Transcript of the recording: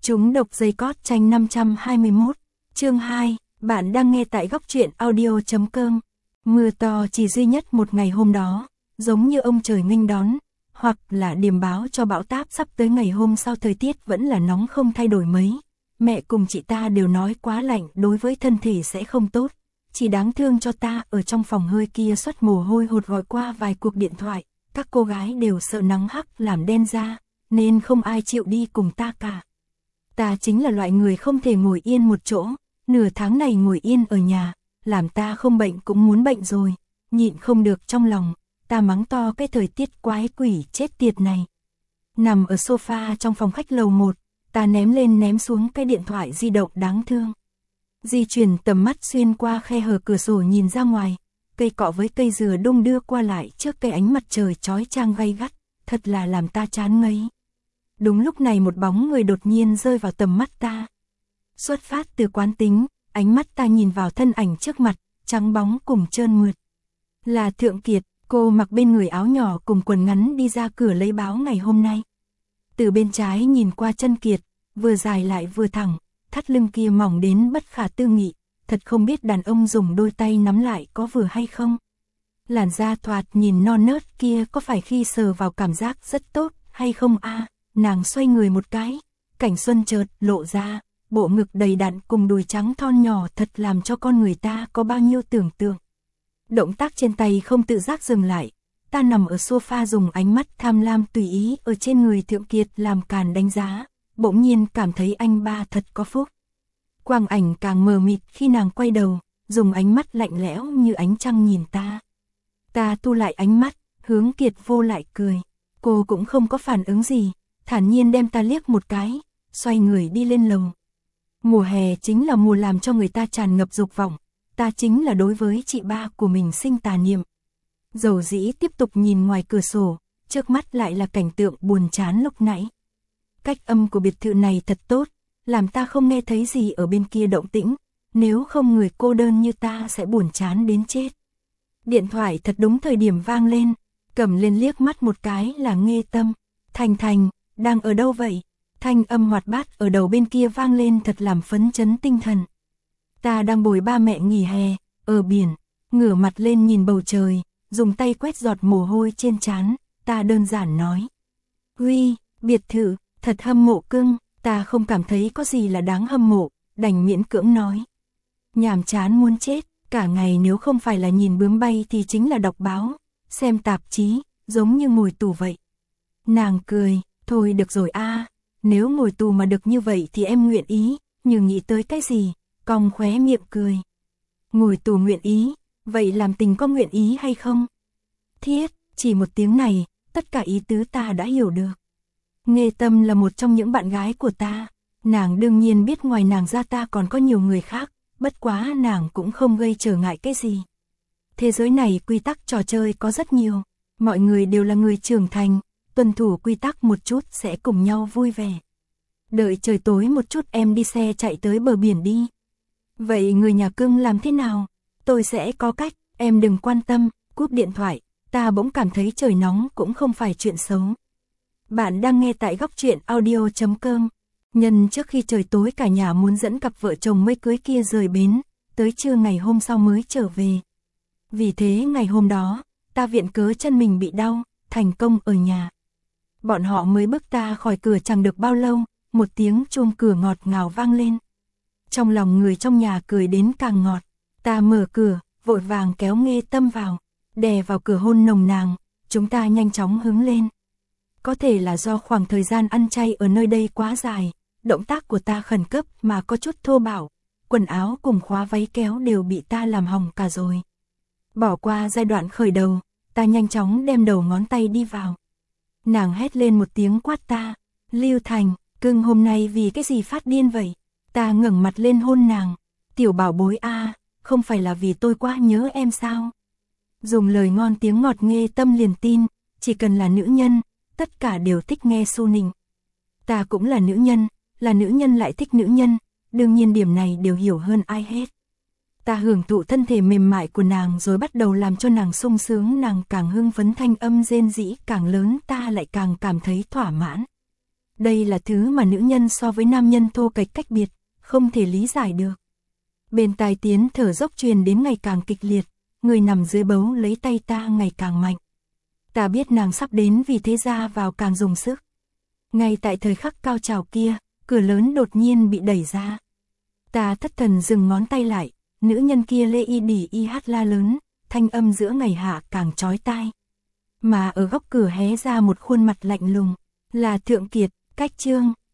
Chúng độc dây cót tranh 521, chương 2, bạn đang nghe tại góc truyện audio.com. Mưa to chỉ duy nhất một ngày hôm đó, giống như ông trời nghênh đón, hoặc là điềm báo cho bão táp sắp tới. Ngày hôm sau thời tiết vẫn là nóng không thay đổi mấy. Mẹ cùng chị ta đều nói quá lạnh đối với thân thể sẽ không tốt. Chỉ đáng thương cho ta ở trong phòng hơi kia xuất mồ hôi hột, gọi qua vài cuộc điện thoại. Các cô gái đều sợ nắng hắc làm đen da, nên không ai chịu đi cùng ta cả. Ta chính là loại người không thể ngồi yên một chỗ, nửa tháng này ngồi yên ở nhà, làm ta không bệnh cũng muốn bệnh rồi, nhịn không được trong lòng, ta mắng to cái thời tiết quái quỷ chết tiệt này. Nằm ở sofa trong phòng khách lầu 1, ta ném lên ném xuống cái điện thoại di động đáng thương. Di chuyển tầm mắt xuyên qua khe hở cửa sổ nhìn ra ngoài, cây cọ với cây dừa đung đưa qua lại trước cái ánh mặt trời chói chang gay gắt, thật là làm ta chán ngấy. Đúng lúc này một bóng người đột nhiên rơi vào tầm mắt ta. Xuất phát từ quán tính, ánh mắt ta nhìn vào thân ảnh trước mặt, trắng bóng cùng trơn mượt. Là Thượng Kiệt, cô mặc bên người áo nhỏ cùng quần ngắn đi ra cửa lấy báo ngày hôm nay. Từ bên trái nhìn qua chân Kiệt, vừa dài lại vừa thẳng, thắt lưng kia mỏng đến bất khả tư nghị, thật không biết đàn ông dùng đôi tay nắm lại có vừa hay không. Làn da thoạt nhìn non nớt kia có phải khi sờ vào cảm giác rất tốt hay không a? Nàng xoay người một cái, cảnh xuân chợt lộ ra, bộ ngực đầy đặn cùng đùi trắng thon nhỏ thật làm cho con người ta có bao nhiêu tưởng tượng. Động tác trên tay không tự giác dừng lại, ta nằm ở sofa dùng ánh mắt tham lam tùy ý ở trên người Thượng Kiệt làm càn đánh giá, bỗng nhiên cảm thấy anh ba thật có phúc. Quang ảnh càng mờ mịt khi nàng quay đầu, dùng ánh mắt lạnh lẽo như ánh trăng nhìn ta. Ta thu lại ánh mắt, hướng Kiệt vô lại cười, cô cũng không có phản ứng gì, thản nhiên đem ta liếc một cái, xoay người đi lên lầu. Mùa hè chính là mùa làm cho người ta tràn ngập dục vọng, ta chính là đối với chị ba của mình sinh tà niệm. Dầu dĩ tiếp tục nhìn ngoài cửa sổ, trước mắt lại là cảnh tượng buồn chán lúc nãy. Cách âm của biệt thự này thật tốt, làm ta không nghe thấy gì ở bên kia động tĩnh, nếu không người cô đơn như ta sẽ buồn chán đến chết. Điện thoại thật đúng thời điểm vang lên, cầm lên liếc mắt một cái là Nghe Tâm. Thành Thành, đang ở đâu vậy? Thanh âm hoạt bát ở đầu bên kia vang lên thật làm phấn chấn tinh thần. Ta đang bồi ba mẹ nghỉ hè, ở biển, ngửa mặt lên nhìn bầu trời, dùng tay quét giọt mồ hôi trên trán, ta đơn giản nói. Huy, biệt thự, thật hâm mộ cưng, ta không cảm thấy có gì là đáng hâm mộ, đành miễn cưỡng nói. Nhàm chán muốn chết, cả ngày nếu không phải là nhìn bướm bay thì chính là đọc báo, xem tạp chí, giống như ngồi tù vậy. Nàng cười, thôi được rồi a, nếu ngồi tù mà được như vậy thì em nguyện ý, như nghĩ tới cái gì, cong khóe miệng cười. Ngồi tù nguyện ý, vậy làm tình có nguyện ý hay không? Thiết, chỉ một tiếng này, tất cả ý tứ ta đã hiểu được. Nghe Tâm là một trong những bạn gái của ta, nàng đương nhiên biết ngoài nàng ra ta còn có nhiều người khác, bất quá nàng cũng không gây trở ngại cái gì. Thế giới này quy tắc trò chơi có rất nhiều, mọi người đều là người trưởng thành, tuân thủ quy tắc một chút sẽ cùng nhau vui vẻ. Đợi trời tối một chút em đi xe chạy tới bờ biển đi. Vậy người nhà cưng làm thế nào? Tôi sẽ có cách, em đừng quan tâm, cúp điện thoại, ta bỗng cảm thấy trời nóng cũng không phải chuyện xấu. Bạn đang nghe tại góc truyện audio.com. Nhân trước khi trời tối cả nhà muốn dẫn cặp vợ chồng mới cưới kia rời bến, tới trưa ngày hôm sau mới trở về. Vì thế ngày hôm đó, ta viện cớ chân mình bị đau, thành công ở nhà. Bọn họ mới bước ta khỏi cửa chẳng được bao lâu, một tiếng chuông cửa ngọt ngào vang lên. Trong lòng người trong nhà cười đến càng ngọt, ta mở cửa, vội vàng kéo Nghe Tâm vào, đè vào cửa hôn nồng nàn, chúng ta nhanh chóng hứng lên. Có thể là do khoảng thời gian ăn chay ở nơi đây quá dài, động tác của ta khẩn cấp mà có chút thô bạo, quần áo cùng khóa váy kéo đều bị ta làm hỏng cả rồi. Bỏ qua giai đoạn khởi đầu, ta nhanh chóng đem đầu ngón tay đi vào. Nàng hét lên một tiếng quát ta, Lưu Thành, cưng hôm nay vì cái gì phát điên vậy? Ta ngẩng mặt lên hôn nàng, tiểu bảo bối a, không phải là vì tôi quá nhớ em sao? Dùng lời ngon tiếng ngọt Nghe Tâm liền tin, chỉ cần là nữ nhân, tất cả đều thích nghe xu nịnh. Ta cũng là nữ nhân lại thích nữ nhân, đương nhiên điểm này đều hiểu hơn ai hết. Ta hưởng thụ thân thể mềm mại của nàng rồi bắt đầu làm cho nàng sung sướng, nàng càng hưng phấn, thanh âm rên rỉ càng lớn, ta lại càng cảm thấy thỏa mãn. Đây là thứ mà nữ nhân so với nam nhân thô kệch cách biệt, không thể lý giải được. Bên tai Tiến thở dốc truyền đến ngày càng kịch liệt, người nằm dưới bấu lấy tay ta ngày càng mạnh. Ta biết nàng sắp đến vì thế ra vào càng dùng sức. Ngay tại thời khắc cao trào kia, cửa lớn đột nhiên bị đẩy ra. Ta thất thần dừng ngón tay lại, nữ nhân kia lê y đỉ y hát la lớn, thanh âm giữa ngày hạ càng chói tai. Mà ở góc cửa hé ra một khuôn mặt lạnh lùng, là Thượng Kiệt, Cách Trương.